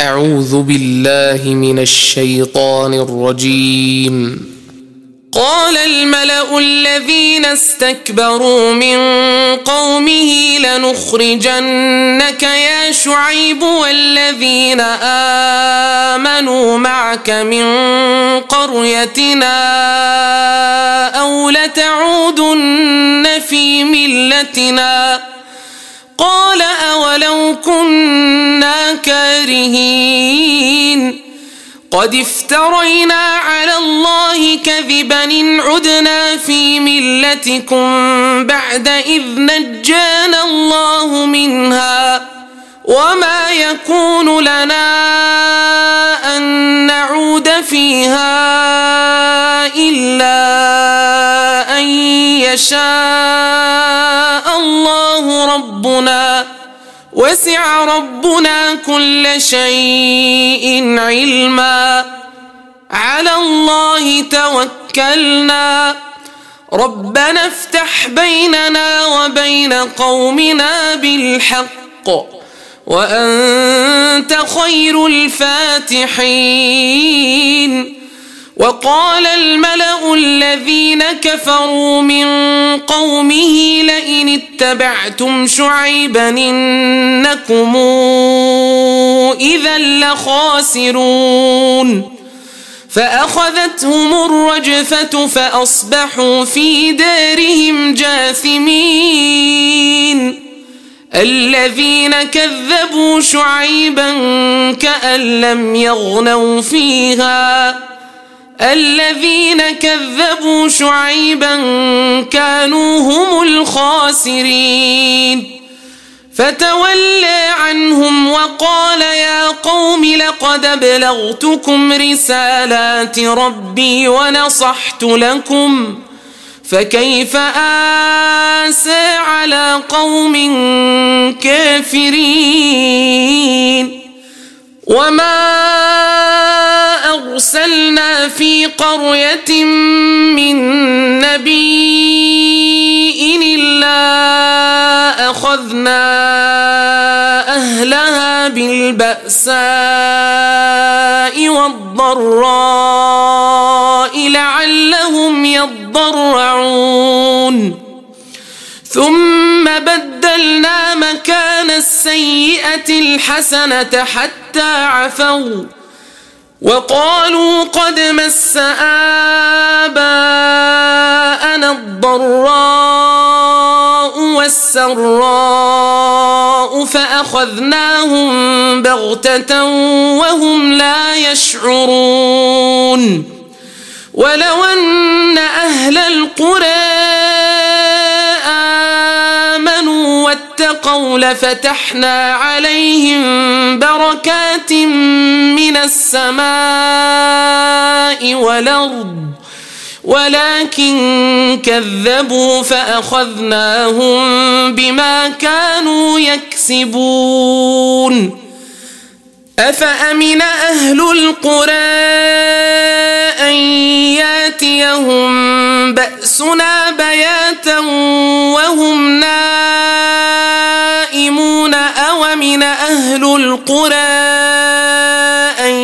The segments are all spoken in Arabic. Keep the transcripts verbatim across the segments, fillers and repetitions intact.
أعوذ بالله من الشيطان الرجيم. قال الملأ الذين استكبروا من قومه لنخرجنك يا شعيب والذين آمنوا معك من قريتنا أو لتعودن في ملتنا قال أولو كنا كارهين قد افترينا على الله كذبا إن عدنا في ملتكم بعد إذ نجانا الله منها وما يكون لنا أن نعود فيها إلا أن يشاء الله ربنا وسع ربنا كل شيء علما على الله توكلنا ربنا افتح بيننا وبين قومنا بالحق وأنت خير الفاتحين. وقال الملأ الذين كفروا من قومه لئن اتبعتم شعيبا إنكم إذا لخاسرون فأخذتهم الرجفة فأصبحوا في دارهم جاثمين. الذين كذبوا شعيبا كأن لم يغنوا فيها الذين كذبوا شعيبا كانوا هم الخاسرين. فتولى عنهم وقال يا قوم لقد أبلغتكم رسالات ربي ونصحت لكم فكيف آسى على قوم كافرين. وما أرسلنا في قرية من نبي إلا أخذنا أهلها بالبأساء والضراء لعلهم يضرعون ثم بدلنا مكان السيئة الحسنة حتى عفوا وقالوا قد مس آباءنا الضراء والسراء فأخذناهم بغتة وهم لا يشعرون. ولو أن أهل القرى آمنوا واتقوا لفتحنا عليهم بركات من السماء والأرض ولكن كذبوا فأخذناهم بما كانوا يكسبون. أفأمن أهل القرى أن ياتيهم بأسنا بياتا وهم نائمون أومن أهل القرى أن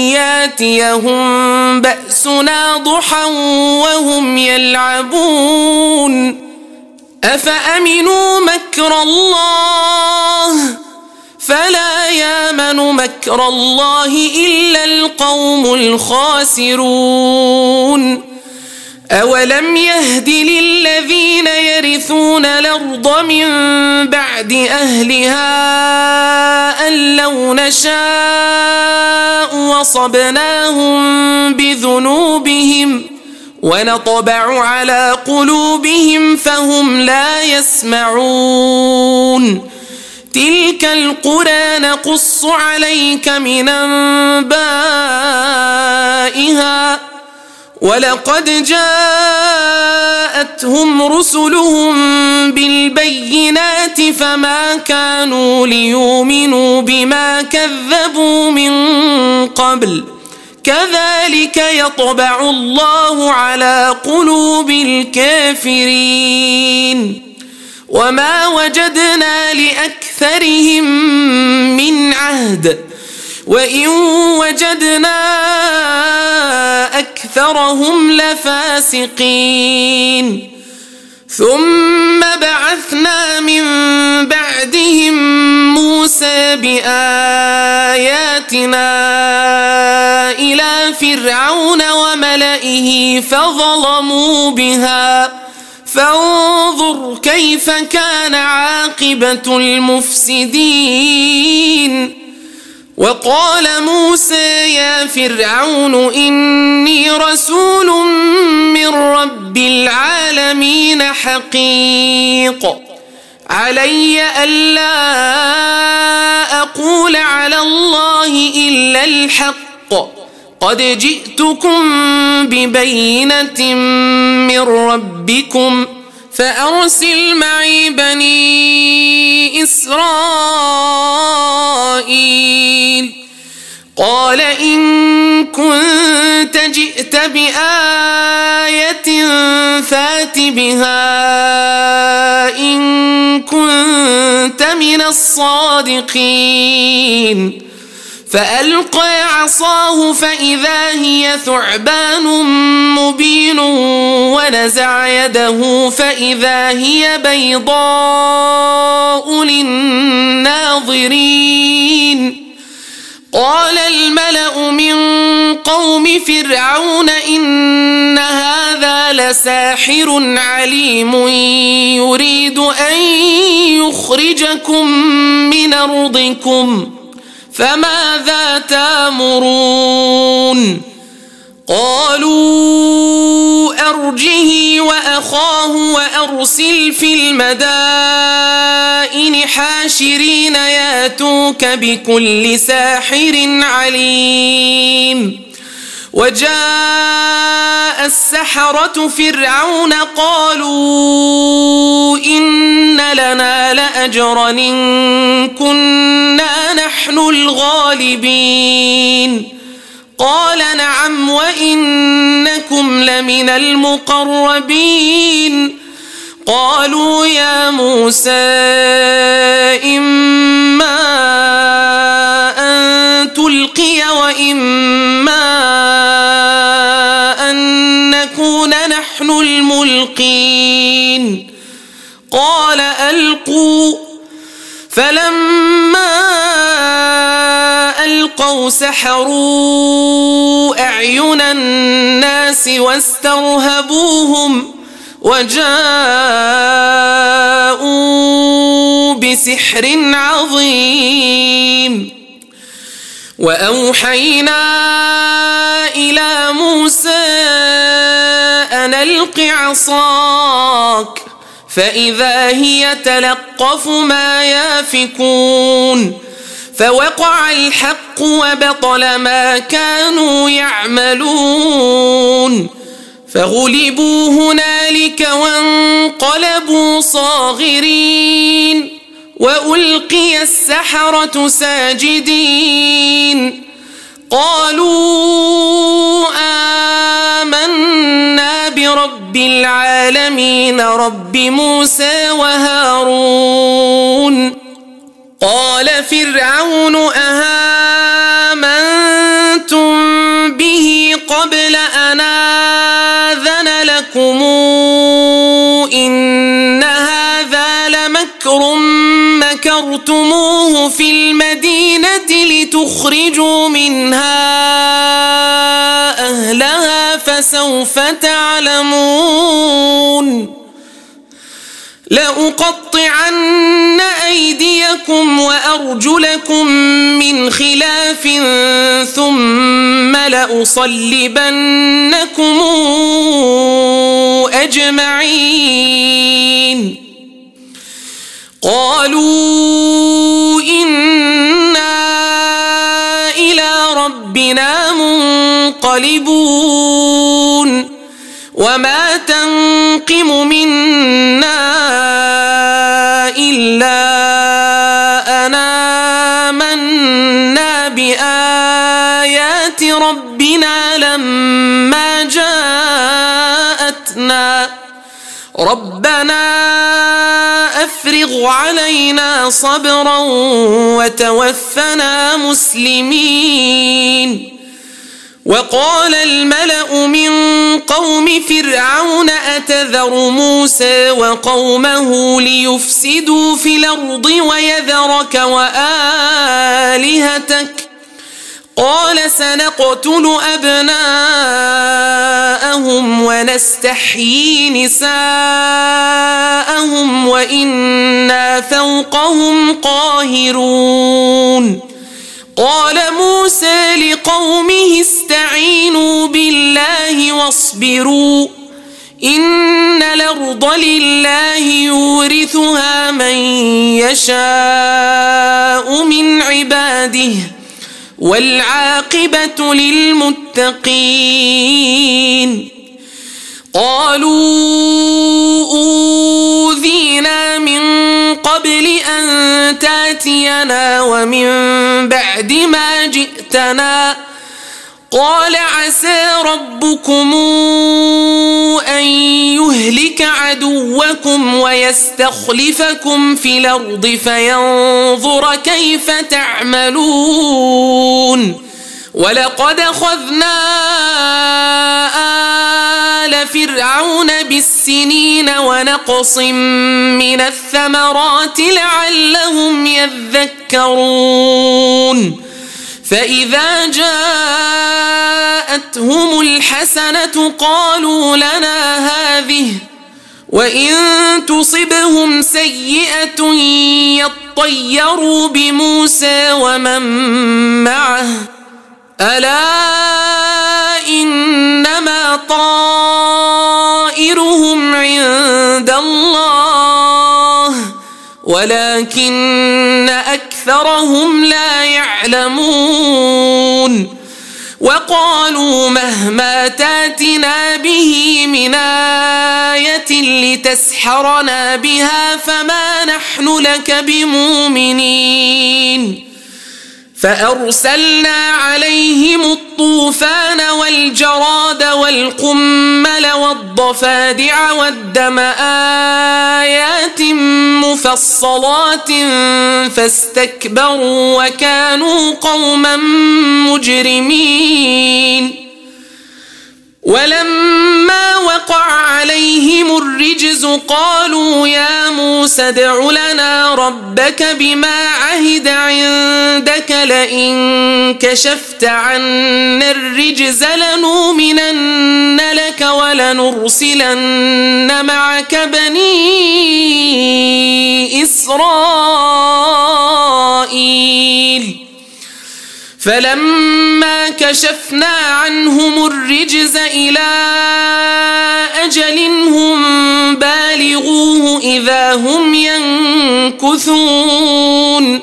ياتيهم بأسنا ضحى وهم يلعبون. أفأمنوا مكر الله فلا يامن مكر الله إلا القوم الخاسرون. أولم يهد للذين يرثون الأرض من بعد أهلها أن لو نشاء وصبناهم بذنوبهم ونطبع على قلوبهم فهم لا يسمعون. تلك القرى نقص عليك من أنبائها ولقد جاءتهم رسلهم بالبينات فما كانوا ليؤمنوا بما كذبوا من قبل كذلك يطبع الله على قلوب الكافرين. وما وجدنا لأكثرهم من عهد وإن وجدنا أكثرهم لفاسقين ثم بعثنا من بعدهم موسى بآياتنا إلى فرعون وملئه فظلموا بها فانظر كيف كان عاقبة المفسدين. وقال موسى يا فرعون إني رسول من رب العالمين حقيق علي ألا أقول على الله إلا الحق قد جئتكم ببينة من ربكم فأرسل معي بني إسرائيل. قال إن كنت جئت بآية فات بها إن كنت من الصادقين. فألقى عصاه فإذا هي ثعبان مبين ونزع يده فإذا هي بيضاء للناظرين. قال الملأ من قوم فرعون إن هذا لساحر عليم يريد أن يخرجكم من أرضكم فماذا تأمرون؟ قالوا أرجه وأخاه وأرسل في المدائن حاشرين ياتوك بكل ساحر عليم. وجاء السحرة فرعون قالوا إن لنا لأجرا إن كنا نحن الغالبين. قال نعم وإنكم لمن المقربين. قالوا يا موسى إما أن تلقي وإما أن نكون نحن الملقين. قال ألقوا. فلما ألقوا سحروا أعين الناس واسترهبوهم وجاءوا بسحر عظيم. وأوحينا إلى موسى أن ألق عصاك فإذا هي تلقف ما يافكون. فوقع الحق وبطل ما كانوا يعملون. فغلبوا هنالك وانقلبوا صاغرين وألقي السحرة ساجدين. قالوا آمنا برب العالمين رب موسى وهارون. قال فرعون أهامنتم به قبل أن آذن لكم إن هذا لمكر مكرتموه في المدينة لتخرجوا منها أهلها فسوف تعلمون. لأقطعن أيديكم وأرجلكم من خلاف ثم لأصلبنكم أجمعين. قالوا إنا إلى ربنا منقلبون. وما تنقم منا إلا أن آمنا بآيات ربنا لما جاءتنا ربنا أفرغ علينا صبرا وتوفنا مسلمين. وقال الملأ من قوم فرعون أتذر موسى وقومه ليفسدوا في الأرض ويذرك وآلهتك قال سنقتل أبناءهم ونستحيي نساءهم وإنا فوقهم قاهرون. قال موسى لقومه استعينوا بالله واصبروا إن الأرض لله يورثها من يشاء من عباده والعاقبة للمتقين. قالوا أوذينا من قبل أن تأتينا ومن بعد ما جئتنا قال عسى ربكم أن يهلك عدوكم ويستخلفكم في الأرض فينظر كيف تعملون. ولقد أخذنا آل فرعون بالسنين ونقص من الثمرات لعلهم يذكرون. فإذا جاءتهم الحسنة قالوا لنا هذه وإن تصبهم سيئة يطيروا بموسى ومن معه ألا إنما طائرهم عند الله ولكن أكثرهم لا يعلمون. وقالوا مهما تاتنا به من آية لتسحرنا بها فما نحن لك بمؤمنين. فأرسلنا عليهم الطوفان والجراد والقمل والضفادع والدم آيات مفصلات فاستكبروا وكانوا قوما مجرمين. ولما وقع عليهم الرجز قالوا يا موسى ادع لنا ربك بما عهد عندك لئن كشفت عنا الرجز لنؤمنن لك ولنرسلن معك بني إسرائيل. فلما كشفنا عنهم الرجز إلى أجل هم بالغوه إذا هم ينكثون.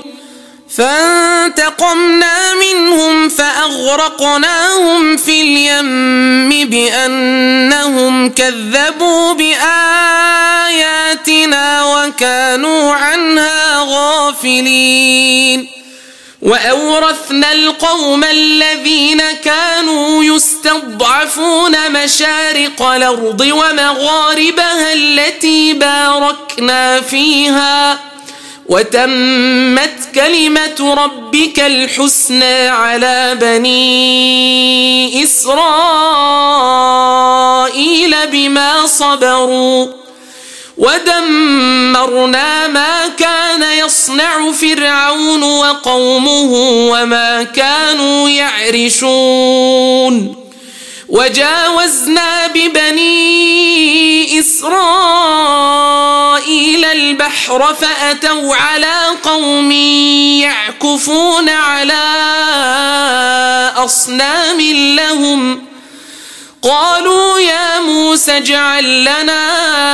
فانتقمنا منهم فأغرقناهم في اليم بأنهم كذبوا بآياتنا وكانوا عنها غافلين. وأورثنا القوم الذين كانوا يستضعفون مشارق الأرض ومغاربها التي باركنا فيها وتمت كلمة ربك الحسنى على بني إسرائيل بما صبروا ودمرنا ما كان يصنع فرعون وقومه وما كانوا يعرشون. وجاوزنا ببني إسرائيل البحر فأتوا على قوم يعكفون على أصنام لهم قالوا يا موسى اجعل لنا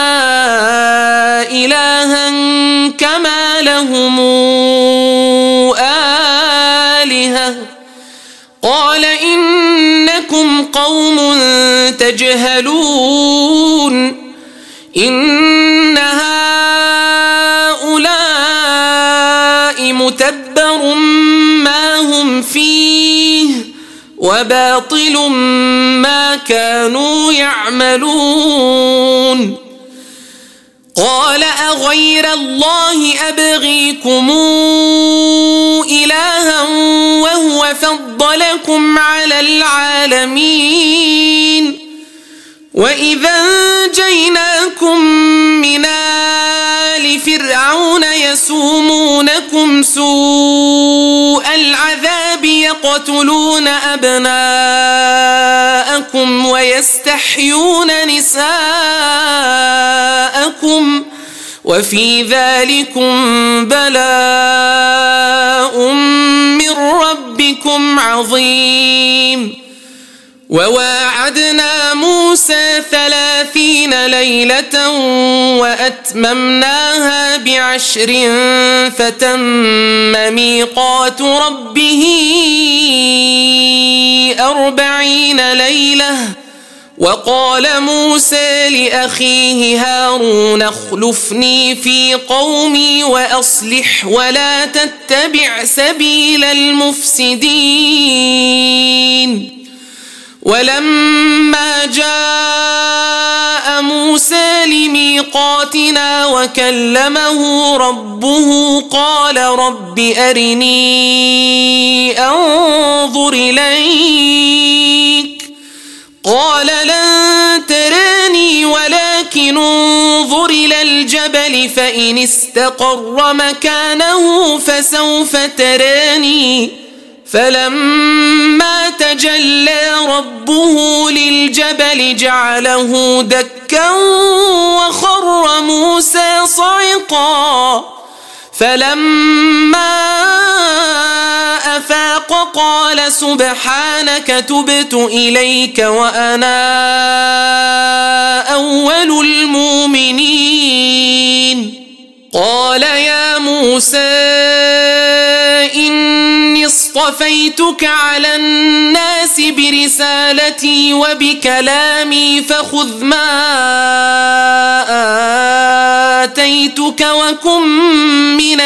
إلها كما لهم آلهة قال إنكم قوم تجهلون. إن هؤلاء متبر ما هم فيه وباطل ما كانوا يعملون. قال أغير الله أبغيكم إلها وهو فضلكم على العالمين وإذا أنجيناكم من آل فرعون يسومونكم سوء العذاب يقتلون أبناءكم ويستحيون نساءكم وفي ذلكم بلاء من ربكم عظيم وواعدنا موسى ثلاثين ليلة وأتممناها بعشر فتم ميقات ربه أربعين ليلة وقال موسى لأخيه هارون اخلفني في قومي وأصلح ولا تتبع سبيل المفسدين ولما جاء موسى لميقاتنا وكلمه ربه قال رب أرني أنظر إليك قال لن تراني ولكن انظر إلى الجبل فإن استقر مكانه فسوف تراني فلما تجلى ربه للجبل جعله دكا وخر موسى صعقا فلما أفاق قال سبحانك تبت إليك وأنا أول المؤمنين قال يا موسى إني اصطفيتك على الناس برسالتي وبكلامي فخذ ما آتيتك وكن من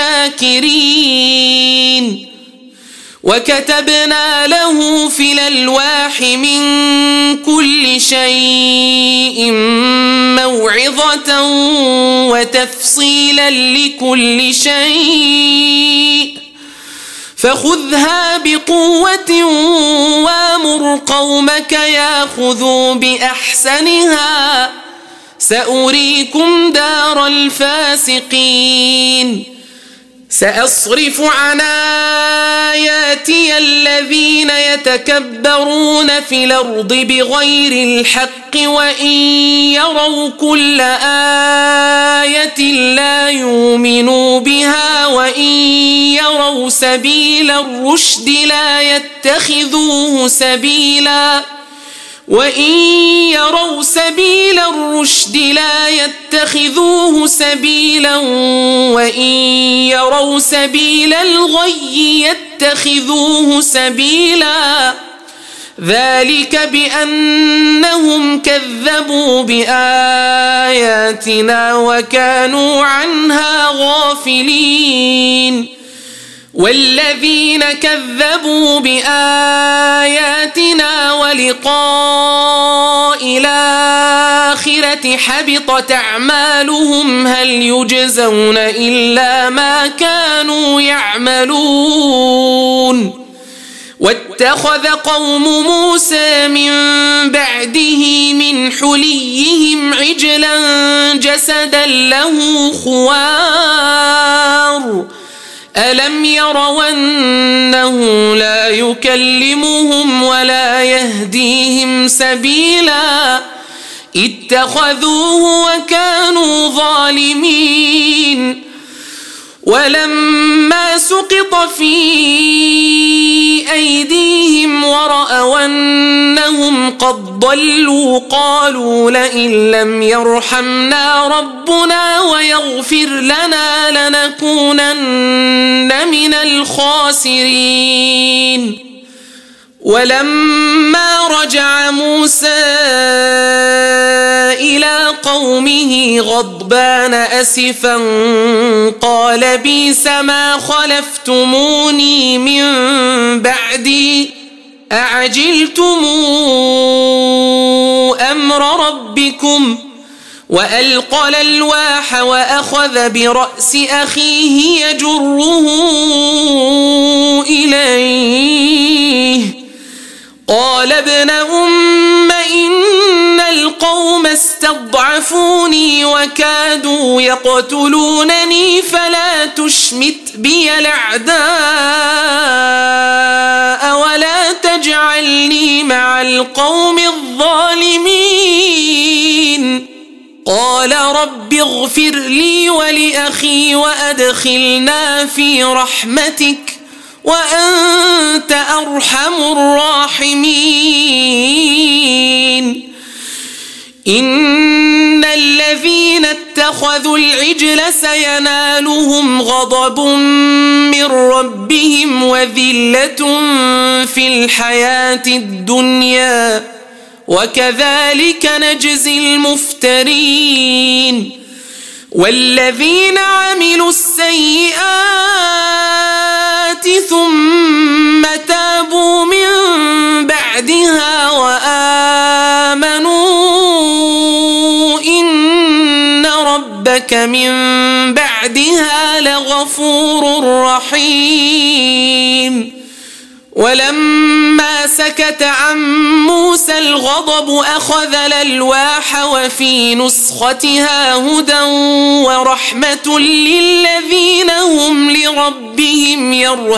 الشاكرين وكتبنا له في الألواح من كل شيء موعظة وتفصيلا لكل شيء فخذها بقوة وامر قومك ياخذوا بأحسنها سأريكم دار الفاسقين سأصرف عن آياتي الذين يتكبرون في الأرض بغير الحق وإن يروا كل آية لا يؤمنوا بها وإن يروا سبيل الرشد لا يتخذوه سبيلا وإن يروا سبيل الرشد لا يتخذوه سبيلا وإن يروا سبيل الغي يتخذوه سبيلا ذلك بأنهم كذبوا بآياتنا وكانوا عنها غافلين والذين كذبوا بآياتنا ولقاء الآخرة حبطت أعمالهم هل يجزون إلا ما كانوا يعملون واتخذ قوم موسى من بعده من حليهم عجلا جسدا له خوار ألم يروا أنه لا يكلمهم ولا يهديهم سبيلا اتخذوه وكانوا ظالمين ولما سقط في أيديهم ورأوا أنهم قد ضلوا قالوا لئن لم يرحمنا ربنا ويغفر لنا لنكونن من الخاسرين ولما رجع موسى إلى قومه غضبان أسفا قال بئس ما خلفتموني من بعدي أعجلتم أمر ربكم وألقى الألواح وأخذ برأس أخيه يجره إليه قال ابن أم إن القوم استضعفوني وكادوا يقتلونني فلا تشمت بي الأعداء ولا تجعلني مع القوم الظالمين قال رب اغفر لي ولأخي وأدخلنا في رحمتك وأنت أرحم الراحمين إن الذين اتخذوا العجل سينالهم غضب من ربهم وذلة في الحياة الدنيا وكذلك نجزي المفترين والذين عملوا السيئات ثم تابوا من بعدها وآمنوا إن ربك من بعدها لغفور رحيم ولما سكت عن موسى الغضب أخذ الألواح وفي نسختها هدى ورحمة للذين هم لربهم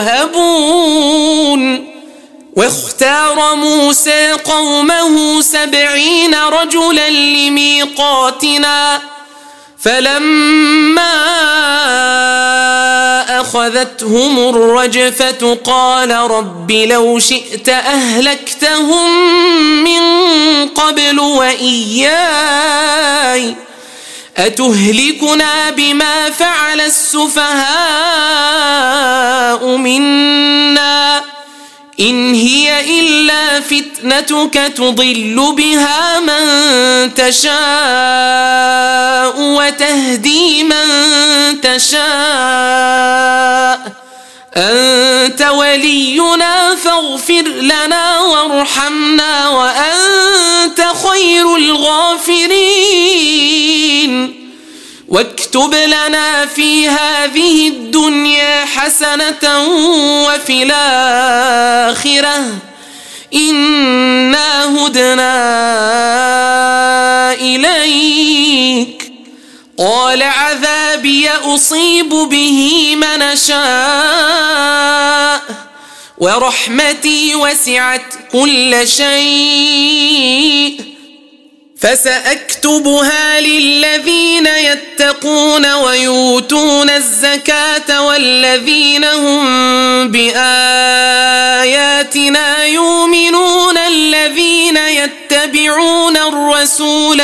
يرهبون واختار موسى قومه سبعين رجلا لميقاتنا فلما أخذتهم الرجفة قال رب لو شئت أهلكتهم من قبل وإياي أتهلكنا بما فعل السفهاء منا إن هي إلا فتنتك تضل بها من تشاء وتهدي من تشاء أنت ولينا فاغفر لنا وارحمنا وأنت خير الغافرين واكتب لنا في هذه الدنيا حسنة وفي الآخرة إنا هدنا إليك قال عذابي أصيب به من أشاء ورحمتي وسعت كل شيء فسأكتبها للذين يتقون ويؤتون الزكاة والذين هم بآياتنا يؤمنون الذين يتبعون الرسول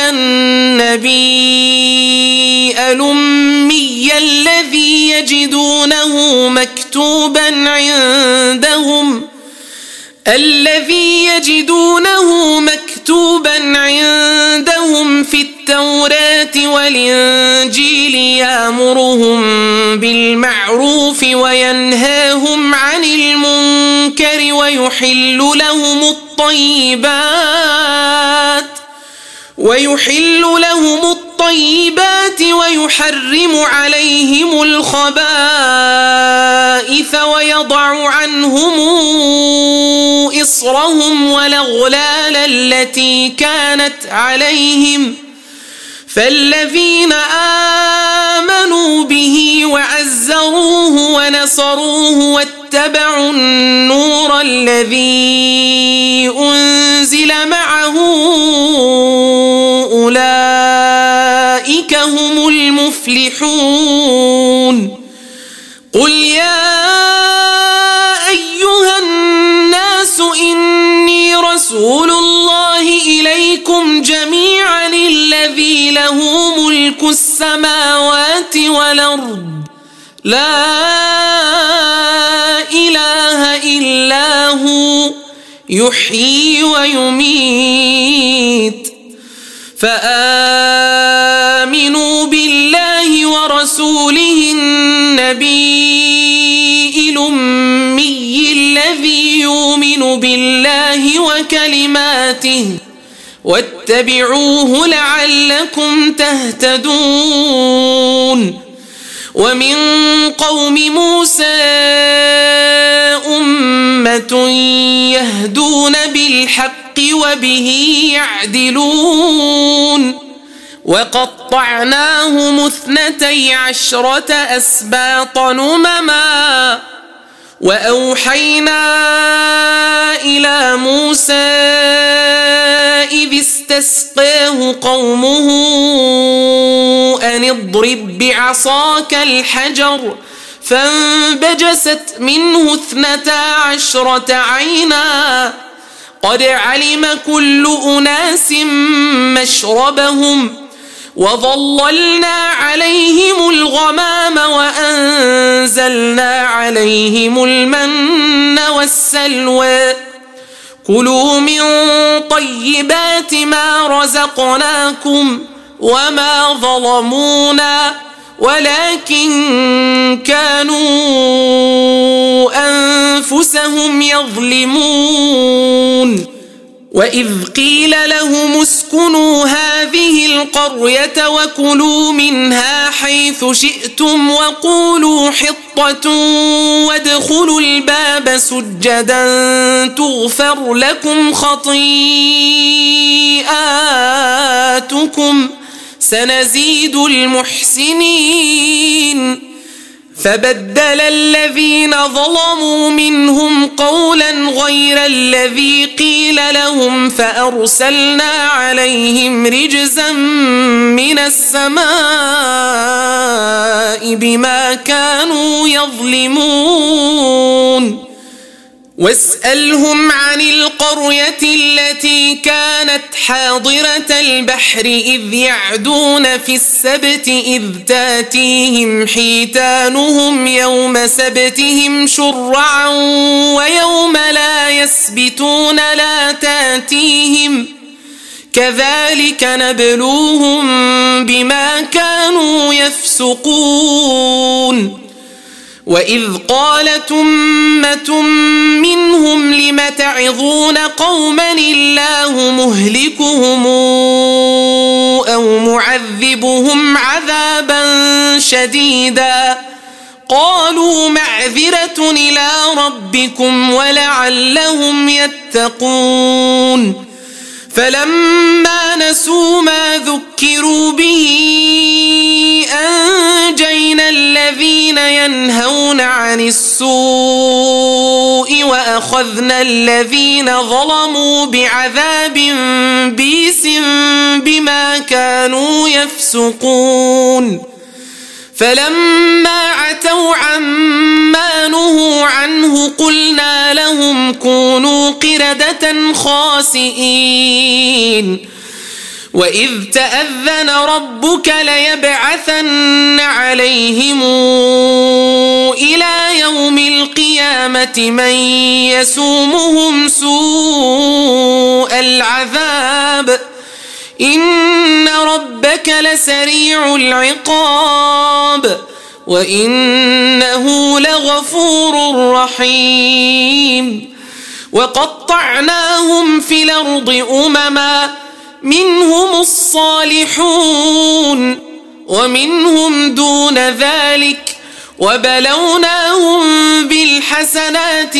النبي الأمي الذي يجدونه مكتوبا عندهم الذي يجدونه مكتوبا عندهم في التوراة والإنجيل يأمرهم بالمعروف وينهاهم عن المنكر ويحل لهم الطيبات ويحل لهم الطيبات ويحرم عليهم الخبائث ويضع عنهم إصرهم والأغلال التي كانت عليهم فالذين آمنوا به وعزروه ونصروه واتبعوا النور الذي أنزل معه أولئك هم المفلحون قل يا أيها الناس إني رسول الله إليكم جميعا الذي له ملك السماوات والأرض لا إله إلا هو يحيي ويميت فآمنوا بالله ورسوله النبي الأمي الذي يؤمن بالله وكلماته واتبعوه لعلكم تهتدون ومن قوم موسى أمة يهدون بالحق وبه يعدلون وقطعناهم اثنتي عشرة أسباطا أمما وأوحينا إلى موسى إذ استسقاه قومه أن اضرب بعصاك الحجر فانبجست منه اثنتا عشرة عينا قد علم كل أناس مشربهم وظللنا عليهم الغمام وأنزلنا عليهم المن والسلوى كلوا من طيبات ما رزقناكم وما ظلمونا ولكن كانوا أنفسهم يظلمون وإذ قيل لهم اسكنوا هذه القرية وكلوا منها حيث شئتم وقولوا حطة وادخلوا الباب سجدا تغفر لكم خطيئاتكم سنزيد المحسنين فبدل الذين ظلموا منهم قولا غير الذي قيل لهم فأرسلنا عليهم رجزا من السماء بما كانوا يظلمون واسألهم عن القرية التي كانت حاضرة البحر إذ يعدون في السبت إذ تاتيهم حيتانهم يوم سبتهم شرعا ويوم لا يسبتون لا تاتيهم كذلك نبلوهم بما كانوا يفسقون وإذ قالت أمة منهم لم تعظون قوما الله مهلكهم أو معذبهم عذابا شديدا قالوا معذرة إلى ربكم ولعلهم يتقون فلما نسوا ما ذكروا به أنجينا الذين ينهون عن السوء وأخذنا الذين ظلموا بعذاب بئيس بما كانوا يفسقون فلما عتوا عما نهوا عنه قلنا لهم كونوا قردة خاسئين وإذ تأذن ربك ليبعثن عليهم إلى يوم القيامة من يسومهم سوء العذاب إن ربك لسريع العقاب وإنه لغفور رحيم وقطعناهم في الأرض أمما منهم الصالحون ومنهم دون ذلك وبلوناهم بالحسنات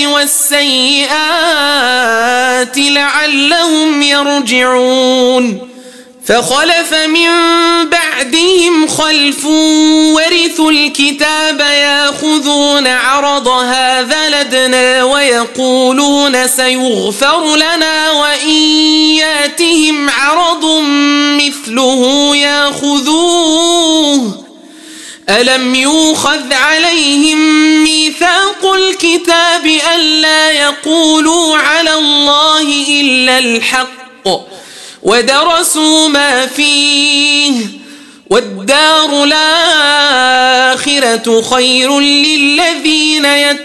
والسيئات لعلهم يرجعون فخلف من بعدهم خلف ورثوا الكتاب ياخذون عرض هذا الأدنى ويقولون سيغفر لنا وإن ياتهم عرض مثله ياخذوه ألم يؤخذ عليهم ميثاق الكتاب ألا يقولوا على الله إلا الحق ودرسوا ما فيه والدار الآخرة خير للذين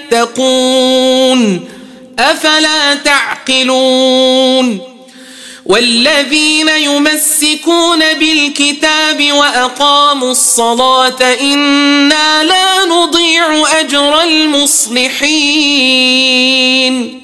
يتقون أفلا تعقلون والذين يمسكون بالكتاب وأقاموا الصلاة إنا لا نضيع أجر المصلحين